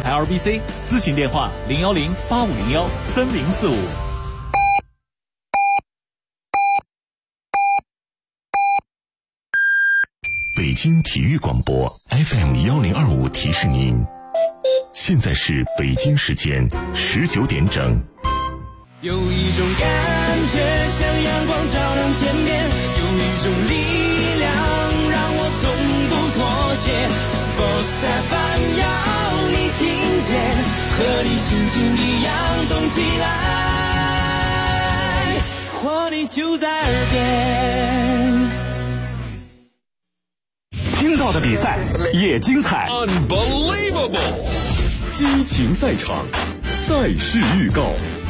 台 RBC， 咨询电话010-8501-3045。 北京体育广播 FM1025提示您，现在是北京时间19点整。 有一种感觉像阳光照亮天边，有一种力量让我从不妥协。Sports FM 要你听见，和你心情一样动起来，活力就在耳边。 听到的比赛也精彩 Unbelievable， 激情赛场，赛事预告。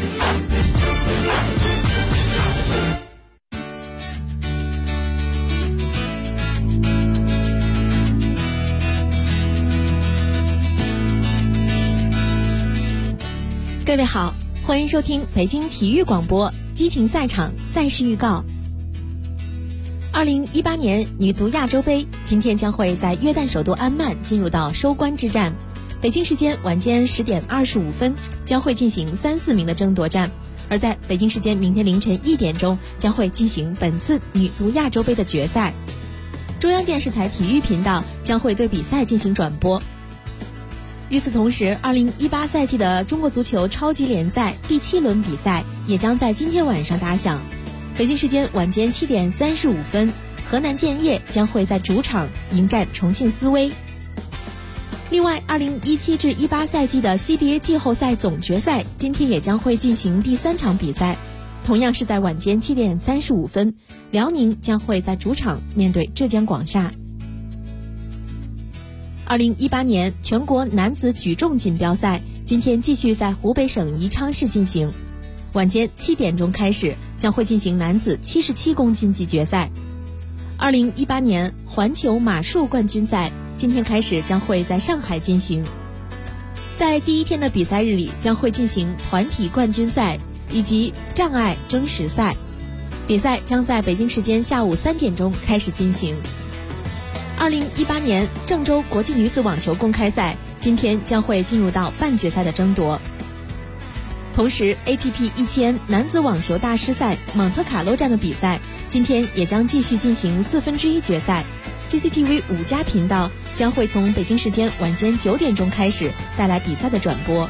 各位好，欢迎收听北京体育广播激情赛场赛事预告。2018年女足亚洲杯今天将会在约旦首都安曼进入到收官之战，北京时间晚间10点25分将会进行3、4名的争夺战，而在北京时间明天凌晨1点钟将会进行本次女足亚洲杯的决赛。中央电视台体育频道将会对比赛进行转播。与此同时，2018赛季的中国足球超级联赛第7轮比赛也将在今天晚上打响。北京时间晚间7点35分，河南建业将会在主场迎战重庆斯威。另外，2017至18赛季的 CBA 季后赛总决赛今天也将会进行第3场比赛，同样是在晚间7点35分，辽宁将会在主场面对浙江广厦。2018年全国男子举重锦标赛今天继续在湖北省宜昌市进行，晚间7点钟开始，将会进行男子77公斤级决赛。2018年环球马术冠军赛今天开始将会在上海进行。在第一天的比赛日里，将会进行团体冠军赛以及障碍争实赛，比赛将在北京时间下午3点钟开始进行。2018年郑州国际女子网球公开赛今天将会进入到半决赛的争夺。同时 ATP 1000男子网球大师赛蒙特卡洛站的比赛今天也将继续进行1/4决赛， CCTV 5+频道将会从北京时间晚间9点钟开始带来比赛的转播。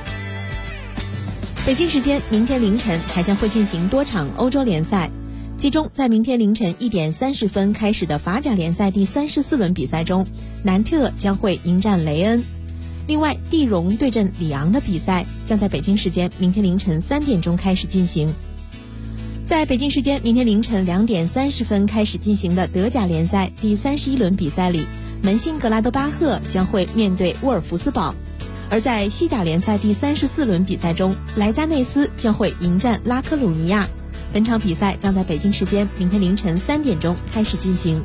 北京时间明天凌晨还将会进行多场欧洲联赛，其中在明天凌晨1点30分开始的法甲联赛第34轮比赛中，南特将会迎战雷恩。另外，蒂荣对阵里昂的比赛将在北京时间明天凌晨3点钟开始进行。在北京时间明天凌晨2点30分开始进行的德甲联赛第31轮比赛里，门兴格拉德巴赫将会面对沃尔夫斯堡。而在西甲联赛第34轮比赛中，莱加内斯将会迎战拉科鲁尼亚。本场比赛将在北京时间明天凌晨3点钟开始进行。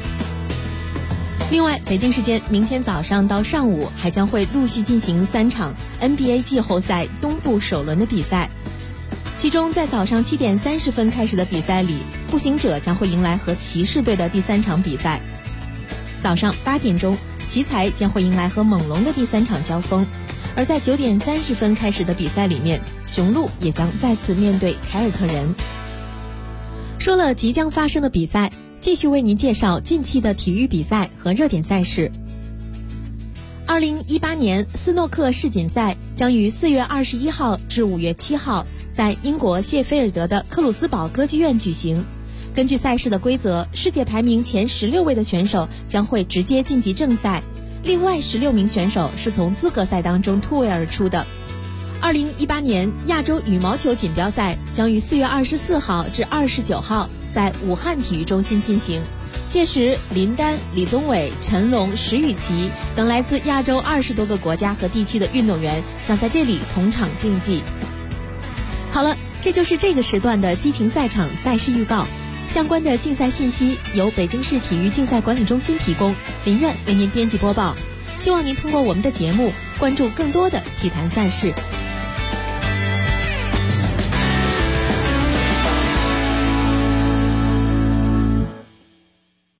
另外，北京时间明天早上到上午还将会陆续进行3场 NBA 季后赛东部首轮的比赛，其中在早上7点30分开始的比赛里，步行者将会迎来和骑士队的第3场比赛。早上8点钟，奇才将会迎来和猛龙的第3场交锋。而在9点30分开始的比赛里面，雄鹿也将再次面对凯尔特人。说了即将发生的比赛，继续为您介绍近期的体育比赛和热点赛事。2018年斯诺克世锦赛将于4月21号至5月7号在英国谢菲尔德的克鲁斯堡歌剧院举行。根据赛事的规则，世界排名前16位的选手将会直接晋级正赛，另外16名选手是从资格赛当中突围而出的。2018年亚洲羽毛球锦标赛将于4月24号至29号在武汉体育中心进行，届时林丹、李宗伟、陈龙、石宇奇等来自亚洲20多个国家和地区的运动员将在这里同场竞技。好了，这就是这个时段的激情赛场赛事预告。相关的竞赛信息由北京市体育竞赛管理中心提供，林苑为您编辑播报。希望您通过我们的节目关注更多的体坛赛事。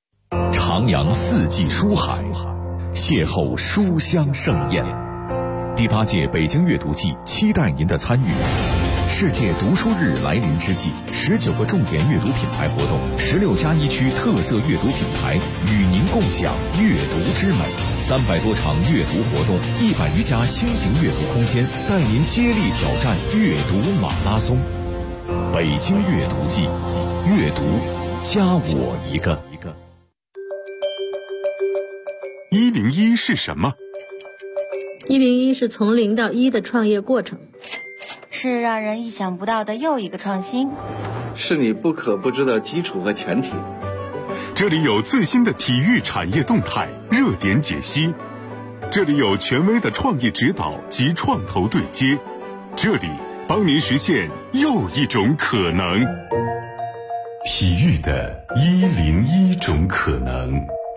徜徉四季书海，邂逅书香盛宴， 第8届北京阅读季期待您的参与。世界读书日来临之际，19个重点阅读品牌活动，16+1区特色阅读品牌与您共享阅读之美，300多场阅读活动，100余家新型阅读空间，带您接力挑战阅读马拉松。北京阅读季，阅读加我一个。 101是什么 ？101是从0到1的创业过程， 是让人意想不到的又一个创新， 是你不可不知的基础和前提。 这里有最新的体育产业动态热点解析，这里有权威的创业指导及创投对接，这里帮您实现又一种可能。 体育的101种可能。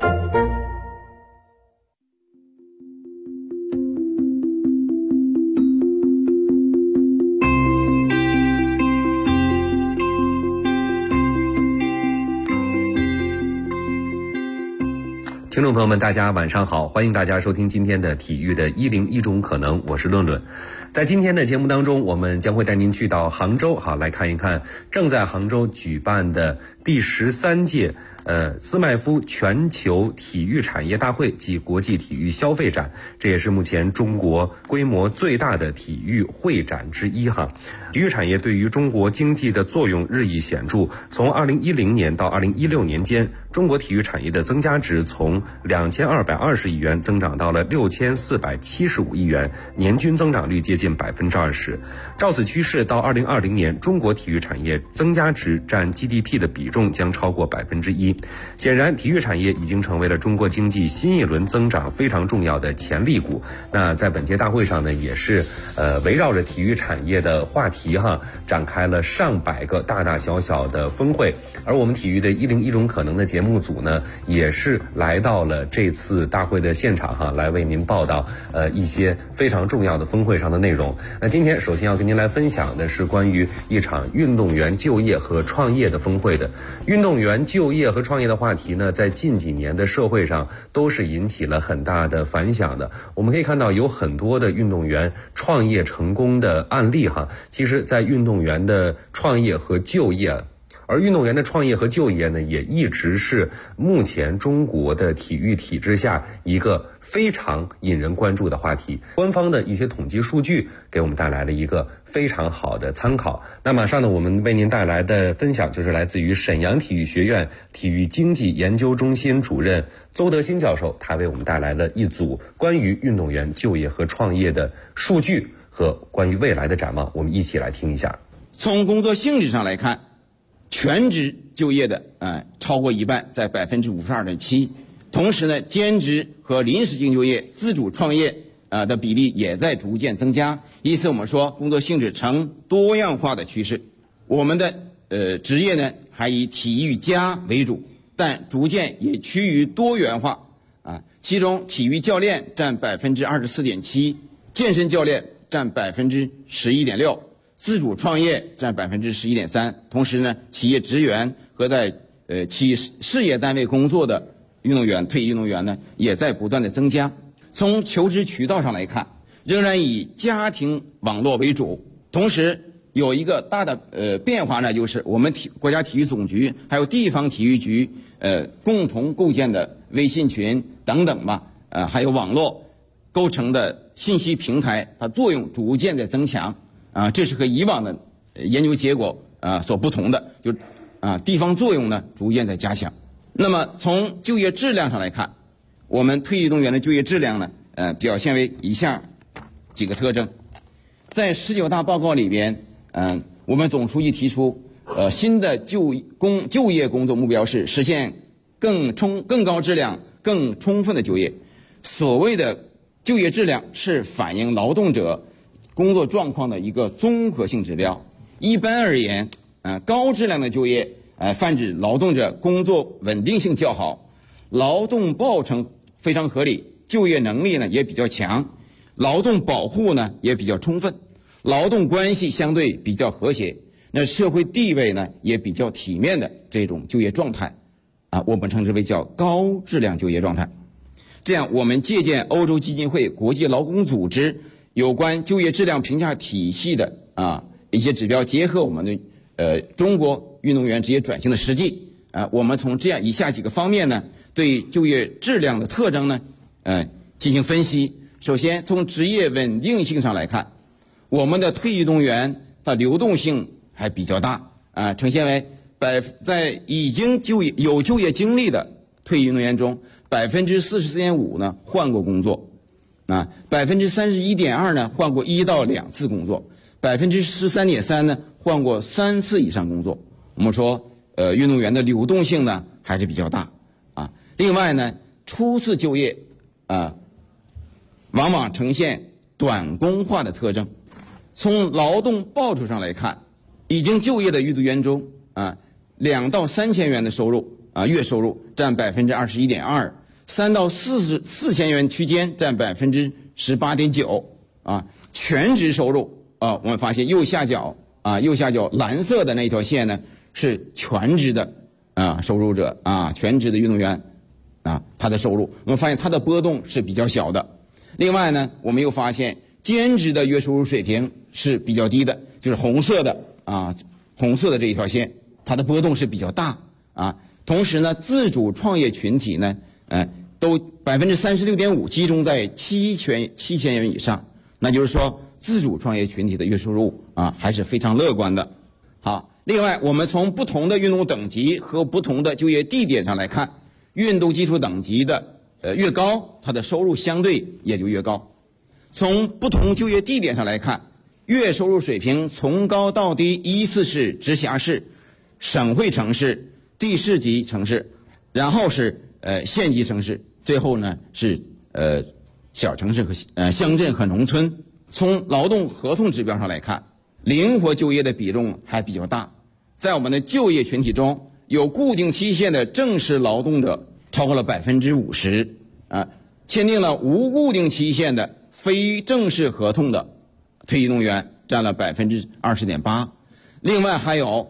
听众朋友们，大家晚上好，欢迎大家收听今天的体育的101种可能，我是论论。在今天的节目当中，我们将会带您去到杭州，来看一看正在杭州举办的第13届斯麦夫全球体育产业大会及国际体育消费展，这也是目前中国规模最大的体育会展之一体育产业对于中国经济的作用日益显著，从2010年到2016年间，中国体育产业的增加值从2220亿元增长到了6475亿元，年均增长率接近20%。照此趋势，到2020年，中国体育产业增加值占 GDP 的比重将超过1%。显然，体育产业已经成为了中国经济新一轮增长非常重要的潜力股。那在本届大会上呢，也是围绕着体育产业的话题展开了上百个大大小小的峰会。而我们体育的101种可能的节目组呢，也是来到了这次大会的现场来为您报道一些非常重要的峰会上的内容。那今天首先要跟您来分享的是关于一场运动员就业和创业的峰会的。运动员就业和创业的话题呢，在近几年的社会上都是引起了很大的反响的。我们可以看到有很多的运动员创业成功的案例其实在运动员的创业和就业，而运动员的创业和就业呢，也一直是目前中国的体育体制下一个非常引人关注的话题。官方的一些统计数据给我们带来了一个非常好的参考。那马上呢，我们为您带来的分享就是来自于沈阳体育学院体育经济研究中心主任邹德新教授，他为我们带来了一组关于运动员就业和创业的数据和关于未来的展望，我们一起来听一下。 从工作性质上来看，全职就业的超过一半，在52.7%。同时呢，兼职和临时性就业、自主创业的比例也在逐渐增加。因此我们说工作性质呈多样化的趋势。我们的职业呢还以体育家为主，但逐渐也趋于多元化其中体育教练占24.7%，健身教练占11.6%，自主创业占11.3%。同时呢，企业职员和在企事业单位工作的运动员、退役运动员呢，也在不断的增加。从求职渠道上来看，仍然以家庭网络为主。同时有一个大的变化呢，就是我们国家体育总局还有地方体育局共同构建的微信群等等还有网络构成的信息平台，它作用逐渐在增强这是和以往的研究结果所不同的，就地方作用呢逐渐在加强。那么从就业质量上来看，我们退役运动员的就业质量呢表现为以下几个特征。在19大报告里边我们总书记提出新的就业工作目标是实现更高质量、更充分的就业。所谓的就业质量是反映劳动者工作状况的一个综合性指标。一般而言高质量的就业泛指劳动者工作稳定性较好，劳动报酬非常合理，就业能力呢也比较强，劳动保护呢也比较充分，劳动关系相对比较和谐，那社会地位呢也比较体面的这种就业状态我们称之为叫高质量就业状态。这样我们借鉴欧洲基金会、国际劳工组织有关就业质量评价体系的一些指标，结合我们的中国运动员职业转型的实际我们从这样以下几个方面呢，对就业质量的特征呢进行分析。首先从职业稳定性上来看，我们的退役运动员的流动性还比较大呈现为在已经有就业经历的退役运动员中，44.5%呢换过工作，31.2%呢换过1到2次工作，13.3%呢换过3次以上工作。我们说运动员的流动性呢还是比较大另外呢，初次就业往往呈现短工化的特征。从劳动报酬上来看，已经就业的运动员中2到3千元的收入月收入占21.2%，3到4千元区间占18.9%全职收入我们发现右下角蓝色的那条线呢是全职的收入者全职的运动员他的收入我们发现他的波动是比较小的。另外呢，我们又发现兼职的月收入水平是比较低的，就是红色的这一条线，它的波动是比较大同时呢，自主创业群体呢都36.5%集中在7千元以上，那就是说自主创业群体的月收入还是非常乐观的。好，另外我们从不同的运动等级和不同的就业地点上来看，运动基础等级的越高，它的收入相对也就越高。从不同就业地点上来看，月收入水平从高到低依次是直辖市、省会城市、地市级城市，然后是县级城市，最后呢是小城市和乡镇和农村。从劳动合同指标上来看，灵活就业的比重还比较大。在我们的就业群体中，有固定期限的正式劳动者超过了50%签订了无固定期限的非正式合同的退役运动员占了20.8%，另外还有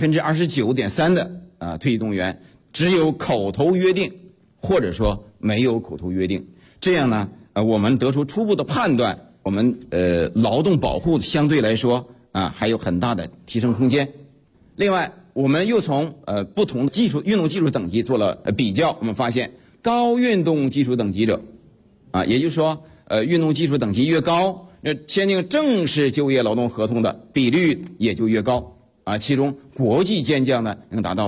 29.3%的退役运动员只有口头约定，或者说没有口头约定。这样呢，我们得出初步的判断，我们劳动保护相对来说还有很大的提升空间。另外，我们又从不同运动技术等级做了比较，我们发现高运动技术等级者也就是说运动技术等级越高，签订正式就业劳动合同的比率也就越高其中国际健将呢能达到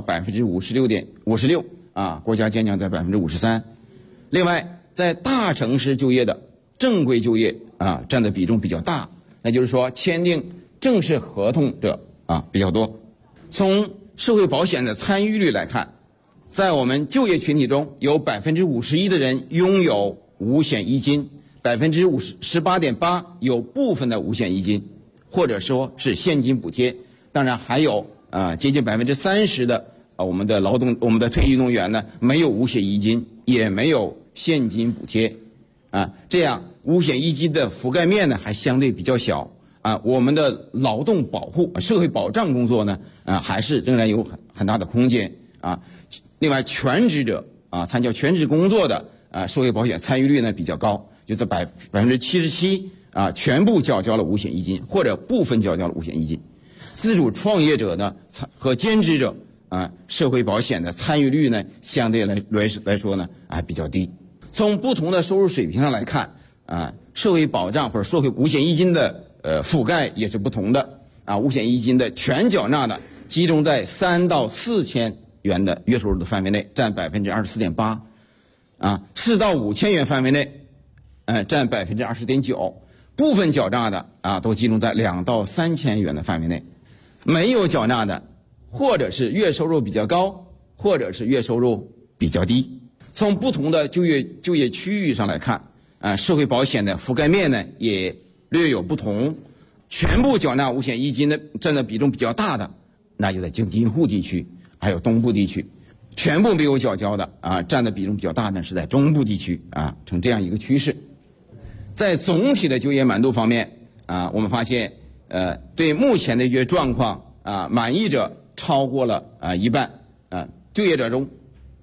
56.56%国家健将在53%。另外，在大城市就业的正规就业占的比重比较大，那就是说签订正式合同者比较多。从社会保险的参与率来看，在我们就业群体中，有51%的人拥有五险一金，18.8%有部分的五险一金，或者说是现金补贴。当然还有接近30%的我们的退役运动员呢没有五险一金，也没有现金补贴这样五险一金的覆盖面呢还相对比较小我们的劳动保护社会保障工作呢还是仍然有很大的空间另外，全职者参加全职工作的社会保险参与率呢比较高，就在77%全部缴交了五险一金或者部分缴交了五险一金。自主创业者呢和兼职者社会保险的参与率呢相对来说呢比较低。从不同的收入水平上来看社会保障或者社会五险一金的覆盖也是不同的五险一金的全缴纳的集中在3到4千元的月收入的范围内，占24.8%，4到5千元范围内占20.9%，部分缴纳的都集中在2到3千元的范围内。没有缴纳的，或者是月收入比较高，或者是月收入比较低。从不同的就业区域上来看社会保险的覆盖面呢也略有不同。全部缴纳五险一金的占的比重比较大的，那就在京津沪地区还有东部地区。全部没有缴交的占的比重比较大的是在中部地区呈这样一个趋势。在总体的就业满度方面我们发现对目前的就业状况满意者超过了一半就业者中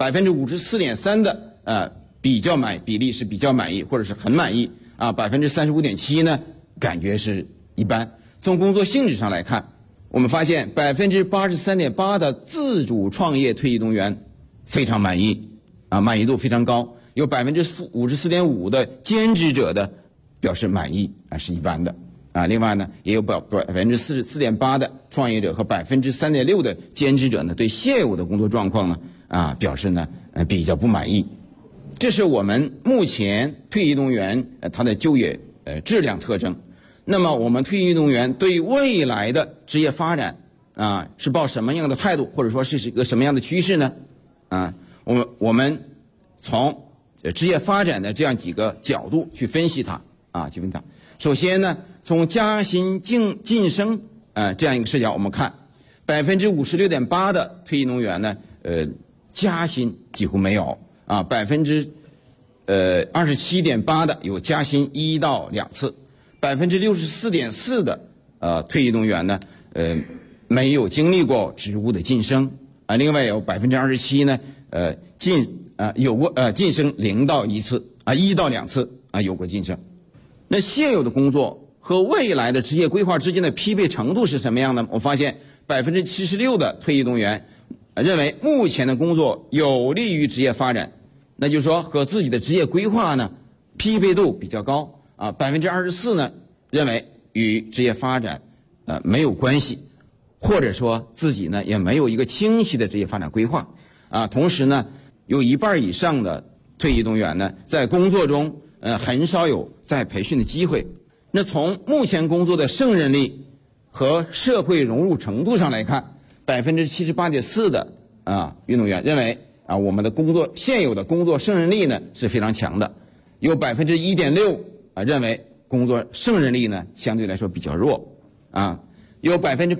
54.3%的比例是比较满意或者是很满意35.7%呢感觉是一般。从工作性质上来看，我们发现 83.8% 的自主创业退役运动员非常满意，满意度非常高。有 54.5% 的兼职者的表示满意，是一般的。另外呢，也有 44.8% 的创业者和 3.6% 的兼职者呢，对现有的工作状况呢，表示呢，比较不满意。这是我们目前退役运动员他的就业质量特征。那么我们退役运动员对未来的职业发展是抱什么样的态度，或者说是一个什么样的趋势呢？我们从职业发展的这样几个角度去分析它。首先呢，从加薪晋升这样一个视角，我们看 56.8% 的退役运动员呢，加薪几乎没有27.8% 的有加薪1到2次，64.4% 的退役运动员呢，没有经历过职务的晋升另外有 27% 呢，有过晋升0到1次1到2次有过晋升。那现有的工作和未来的职业规划之间的匹配程度是什么样呢？我发现 76% 的退役运动员认为目前的工作有利于职业发展，那就是说和自己的职业规划呢匹配度比较高24% 呢认为与职业发展没有关系，或者说自己呢也没有一个清晰的职业发展规划同时呢，有1半以上的退役运动员呢在工作中很少有再培训的机会。那从目前工作的胜任力和社会融入程度上来看， 78.4% 的运动员认为我们的现有的工作胜任力呢是非常强的，有 1.6% 认为工作胜任力呢相对来说比较弱有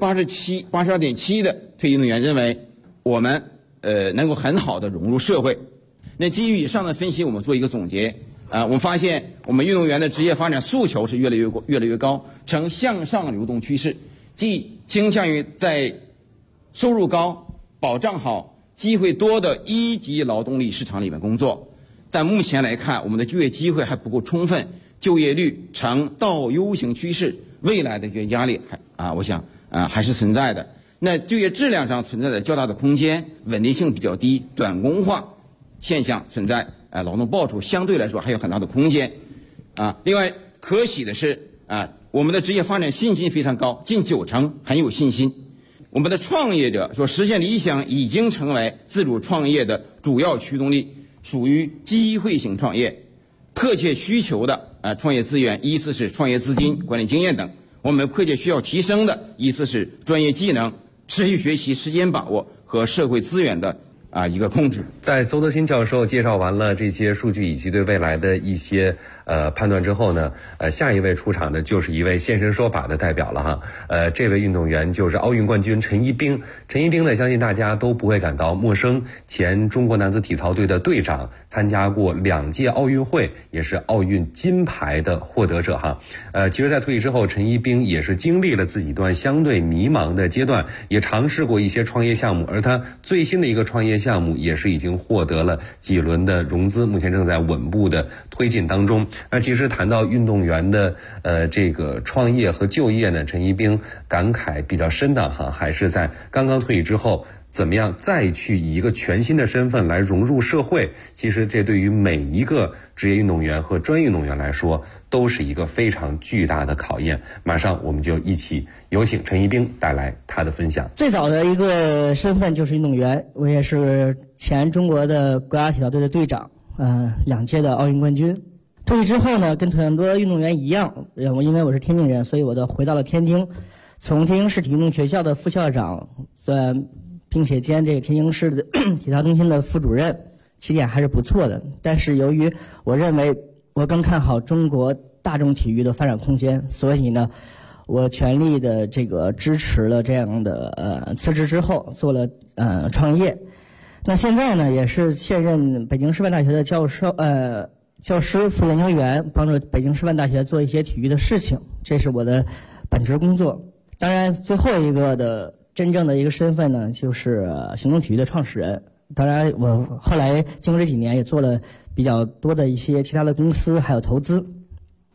82.7% 的退役运动员认为我们能够很好的融入社会。那基于以上的分析，我们做一个总结我们发现我们运动员的职业发展诉求是越来越高，呈向上流动趋势，即倾向于在收入高、保障好、机会多的一级劳动力市场里面工作。但目前来看，我们的就业机会还不够充分，就业率呈倒 U 型趋势，未来的就业压力我想还是存在的。那就业质量上存在的较大的空间，稳定性比较低，短工化现象存在劳动报酬相对来说还有很大的空间另外可喜的是我们的职业发展信心非常高，近90%很有信心。我们的创业者说实现理想已经成为自主创业的主要驱动力，属于机会型创业。迫切需求的创业资源依次是创业资金、管理经验等，我们迫切需要提升的依次是专业技能、持续学习、时间把握和社会资源的一个控制。 在邹德新教授介绍完了这些数据以及对未来的一些判断之后呢，下一位出场的就是一位现身说法的代表了哈。这位运动员就是奥运冠军陈一冰。陈一冰呢，相信大家都不会感到陌生，前中国男子体操队的队长，参加过2届奥运会，也是奥运金牌的获得者哈。其实在退役之后，陈一冰也是经历了自己一段相对迷茫的阶段，也尝试过一些创业项目，而他最新的一个创业项目也是已经获得了几轮的融资，目前正在稳步的推进当中。那其实谈到运动员的这个创业和就业呢，陈一冰感慨比较深的哈，还是在刚刚退役之后怎么样再去以一个全新的身份来融入社会。其实这对于每一个职业运动员和专业运动员来说都是一个非常巨大的考验。马上我们就一起有请陈一冰带来他的分享。 最早的一个身份就是运动员，我也是前中国的国家体操队的队长，2届的奥运冠军。退役之后呢，跟很多运动员一样，因为我是天津人，所以我回到了天津，从天津市体育运动学校的副校长并且兼这个天津市的体操中心的副主任，起点还是不错的。但是由于我认为我更看好中国大众体育的发展空间，所以呢，我全力的这个支持了这样的辞职之后做了创业。那现在呢，也是现任北京师范大学的教师、副研究员，帮助北京师范大学做一些体育的事情，这是我的本职工作。当然，最后一个的真正的一个身份呢，就是行动体育的创始人。当然，我后来经过这几年也做了比较多的一些其他的公司还有投资。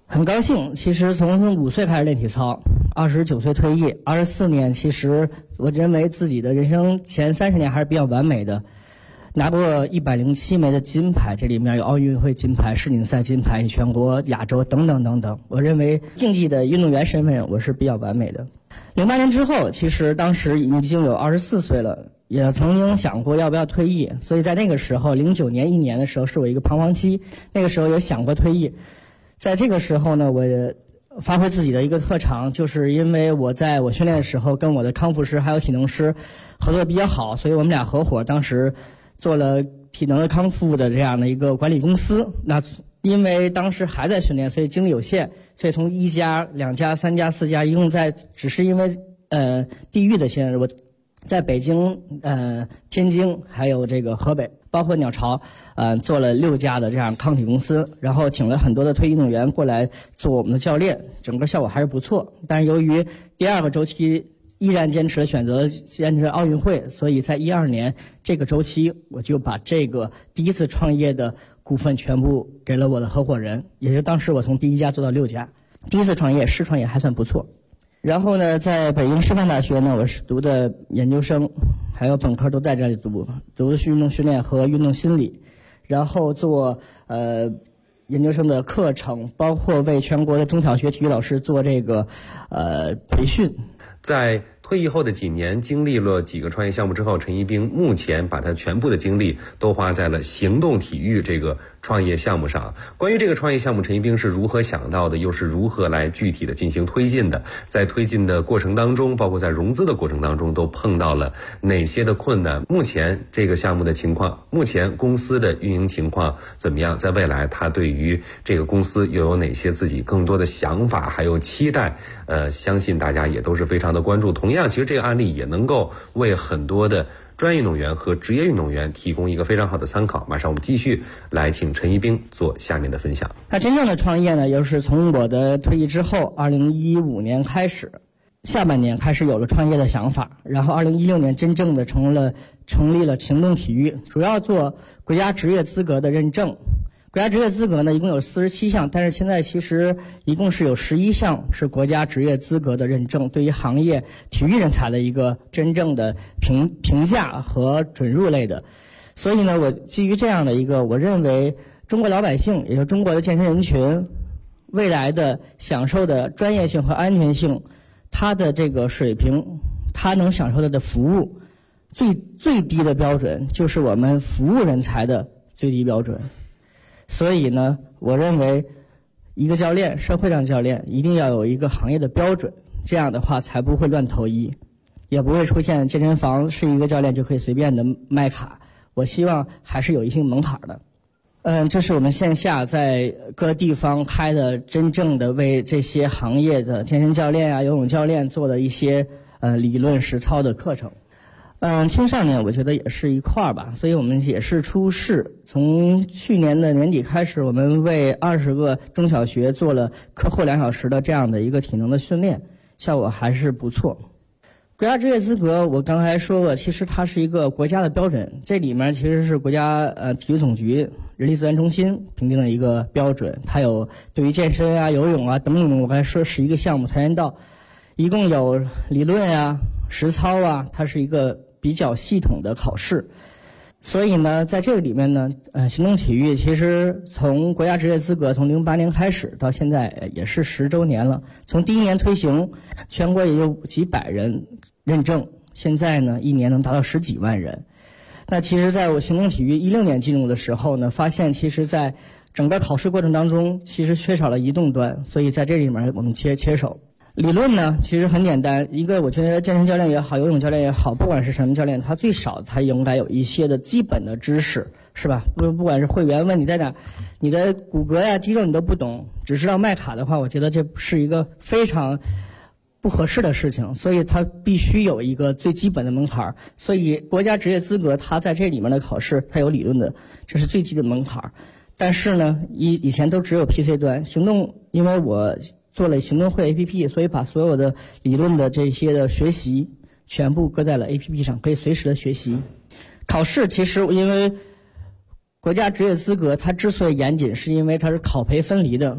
很高兴，其实从5岁开始练体操，29岁退役，24年，其实我认为自己的人生前30年还是比较完美的，拿过107枚的金牌，这里面有奥运会金牌、世锦赛金牌、全国、亚洲等等等等。我认为竞技的运动员身份我是比较完美的。08年之后，其实当时已经有24岁了，也曾经想过要不要退役，所以在那个时候09年1年的时候是我一个彷徨期，那个时候有想过退役。在这个时候呢，我发挥自己的一个特长，就是因为我在我训练的时候跟我的康复师还有体能师合作比较好，所以我们俩合伙当时做了体能的康复的这样的一个管理公司。那因为当时还在训练，所以精力有限，所以从1家、2家、3家、4家，一共只是因为地域的限制，我在北京、天津还有这个河北，包括鸟巢，做了6家的这样抗体公司，然后请了很多的退役运动员过来做我们的教练，整个效果还是不错。但是由于第2个周期依然坚持奥运会，所以在12年这个周期，我就把这个第一次创业的股份全部给了我的合伙人，也就当时我从第1家做到6家，第一次创业试创业还算不错。然后呢，在北京师范大学呢，我是读的研究生，还有本科都在这里读的是运动训练和运动心理，然后做研究生的课程，包括为全国的中小学体育老师做这个培训。 在退役后的几年，经历了几个创业项目之后，陈一冰目前把他全部的精力都花在了行动体育这个创业项目上。关于这个创业项目，陈一冰是如何想到的，又是如何来具体的进行推进的？在推进的过程当中，包括在融资的过程当中，都碰到了哪些的困难？目前这个项目的情况，目前公司的运营情况怎么样？在未来，他对于这个公司又有哪些自己更多的想法还有期待？相信大家也都是非常的关注。同样，其实这个案例也能够为很多的专业运动员和职业运动员提供一个非常好的参考。马上我们继续来请陈一冰做下面的分享。 那真正的创业呢，又是从我的退役之后2015年开始，下半年开始有了创业的想法，然后2016年真正的成立了行动体育，主要做国家职业资格的认证。国家职业资格呢，一共有47项，但是现在其实一共是有11项是国家职业资格的认证，对于行业体育人才的一个真正的评价和准入类的。所以呢，我基于这样的一个，我认为中国老百姓，也就是中国的健身人群，未来的享受的专业性和安全性，它的这个水平，它能享受到的服务，最低的标准就是我们服务人才的最低标准。所以呢，我认为一个教练，社会上教练一定要有一个行业的标准，这样的话才不会乱投医，也不会出现健身房是一个教练就可以随便的卖卡。我希望还是有一定门槛的。这是我们线下在各地方开的真正的为这些行业的健身教练啊、游泳教练做的一些理论实操的课程。青少年我觉得也是一块儿吧，所以我们也是出市。从去年的年底开始，我们为20个中小学做了课后2小时的这样的一个体能的训练，效果还是不错。国家职业资格我刚才说过，其实它是一个国家的标准，这里面其实是国家体育总局人力资源中心评定的一个标准，它有对于健身啊、游泳啊等等，我刚才说11个项目跆拳道，一共有理论啊、实操啊，它是一个比较系统的考试。所以呢，在这个里面呢，行动体育其实从国家职业资格从08年开始到现在也是10周年了。从第1年推行，全国也有几百人认证，现在呢1年能达到10几万人。那其实在我行动体育16年进入的时候呢，发现其实在整个考试过程当中其实缺少了移动端，所以在这里面我们切手。理论呢其实很简单，一个我觉得健身教练也好，游泳教练也好，不管是什么教练，他最少他应该有一些的基本的知识，是吧？不管是会员问你在哪，你的骨骼呀、肌肉你都不懂，只知道卖卡的话，我觉得这是一个非常不合适的事情，所以他必须有一个最基本的门槛。所以国家职业资格它在这里面的考试，它有理论的，这是最基的门槛。但是呢，以前都只有 PC 端，行动，因为我做了行动会 APP， 所以把所有的理论的这些的学习全部搁在了 APP 上，可以随时的学习。考试其实因为国家职业资格它之所以严谨，是因为它是考培分离的，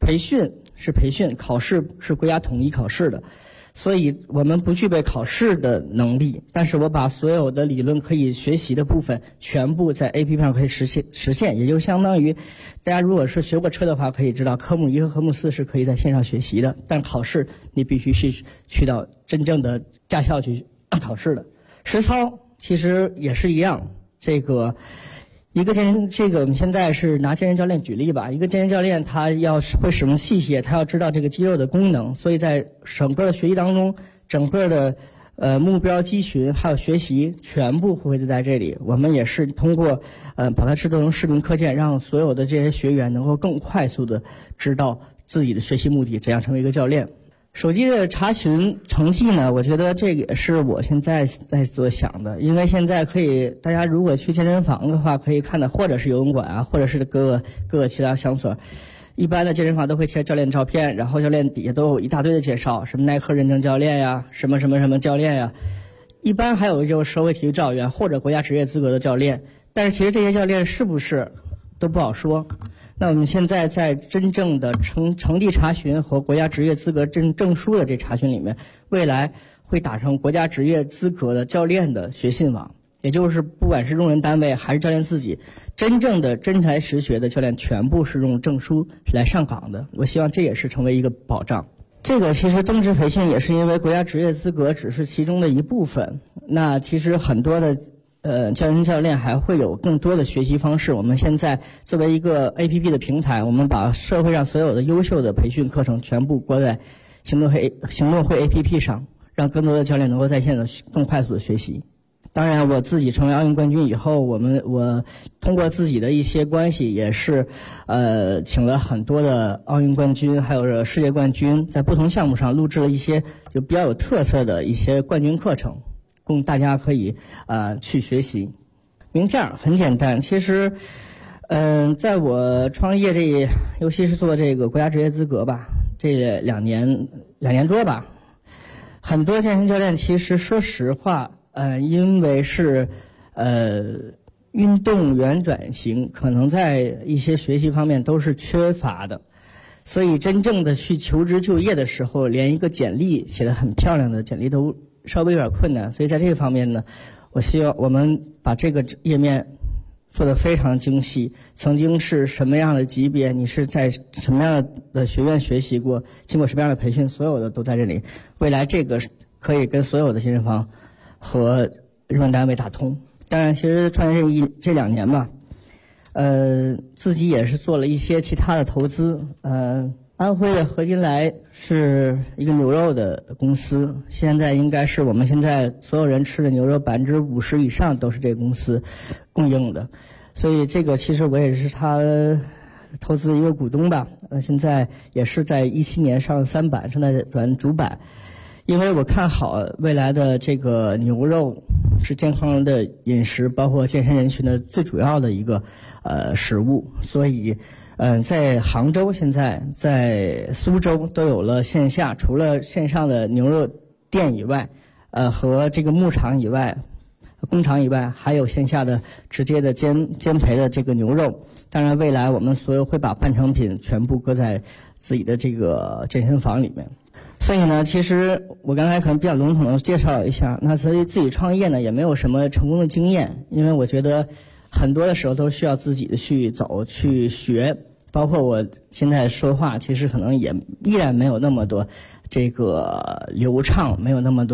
培训是培训，考试是国家统一考试的，所以我们不具备考试的能力，但是我把所有的理论可以学习的部分全部在 APP 上可以实现，也就是相当于大家如果是学过车的话，可以知道科目1和科目4是可以在线上学习的，但考试你必须去到真正的驾校去考试的。实操其实也是一样，这个我们现在是拿健身教练举例吧，一个健身教练他要会使用器械，他要知道这个肌肉的功能，所以在整个的学习当中，整个的目标肌群还有学习全部会在这里。我们也是通过把它制作成视频课件，让所有的这些学员能够更快速的知道自己的学习目的，怎样成为一个教练。手机的查询成绩呢，我觉得这个也是我现在在所想的，因为现在可以大家如果去健身房的话，可以看到或者是游泳馆啊，或者是各个其他场所，一般的健身房都会贴教练照片，然后教练底下都有一大堆的介绍，什么耐克认证教练呀，什么什么什么教练呀，一般还有就是社会体育指导员或者国家职业资格的教练，但是其实这些教练是不是都不好说。那我们现在在真正的成绩查询和国家职业资格证书的这查询里面，未来会打上国家职业资格的教练的学信网，也就是不管是用人单位还是教练自己，真正的真才实学的教练全部是用证书来上岗的。我希望这也是成为一个保障。这个其实增值培训也是因为国家职业资格只是其中的一部分，那其实很多的教练还会有更多的学习方式。我们现在作为一个 APP 的平台，我们把社会上所有的优秀的培训课程全部搁在行动会 APP 上，让更多的教练能够在线的更快速的学习。当然我自己成为奥运冠军以后，我通过自己的一些关系也是请了很多的奥运冠军还有世界冠军，在不同项目上录制了一些就比较有特色的一些冠军课程，供大家可以去学习。名片很简单，其实在我创业尤其是做这个国家职业资格吧，这两年多吧，很多健身教练其实说实话因为是运动员转型，可能在一些学习方面都是缺乏的，所以真正的去求职就业的时候，连一个简历写得很漂亮的简历都稍微有点困难。所以在这个方面呢，我希望我们把这个页面做得非常精细，曾经是什么样的级别，你是在什么样的学院学习过，经过什么样的培训，所有的都在这里。未来这个可以跟所有的健身房和用人单位打通。当然其实创业这2年吧，自己也是做了一些其他的投资。安徽的合金来是一个牛肉的公司，现在应该是我们现在所有人吃的牛肉50%以上都是这个公司供应的，所以这个其实我也是他投资一个股东吧。现在也是在17年上了3板，正在转主板，因为我看好未来的这个牛肉是健康的饮食，包括健身人群的最主要的一个食物，所以在杭州，现在在苏州都有了线下，除了线上的牛肉店以外，和这个牧场以外、工厂以外，还有线下的直接的煎培的这个牛肉。当然，未来我们所有会把半成品全部搁在自己的这个健身房里面。所以呢，其实我刚才可能比较笼统的介绍一下，那所以自己创业呢也没有什么成功的经验，因为我觉得很多的时候都需要自己的去走去学。包括我现在说话，其实可能也依然没有那么多这个流畅，没有那么多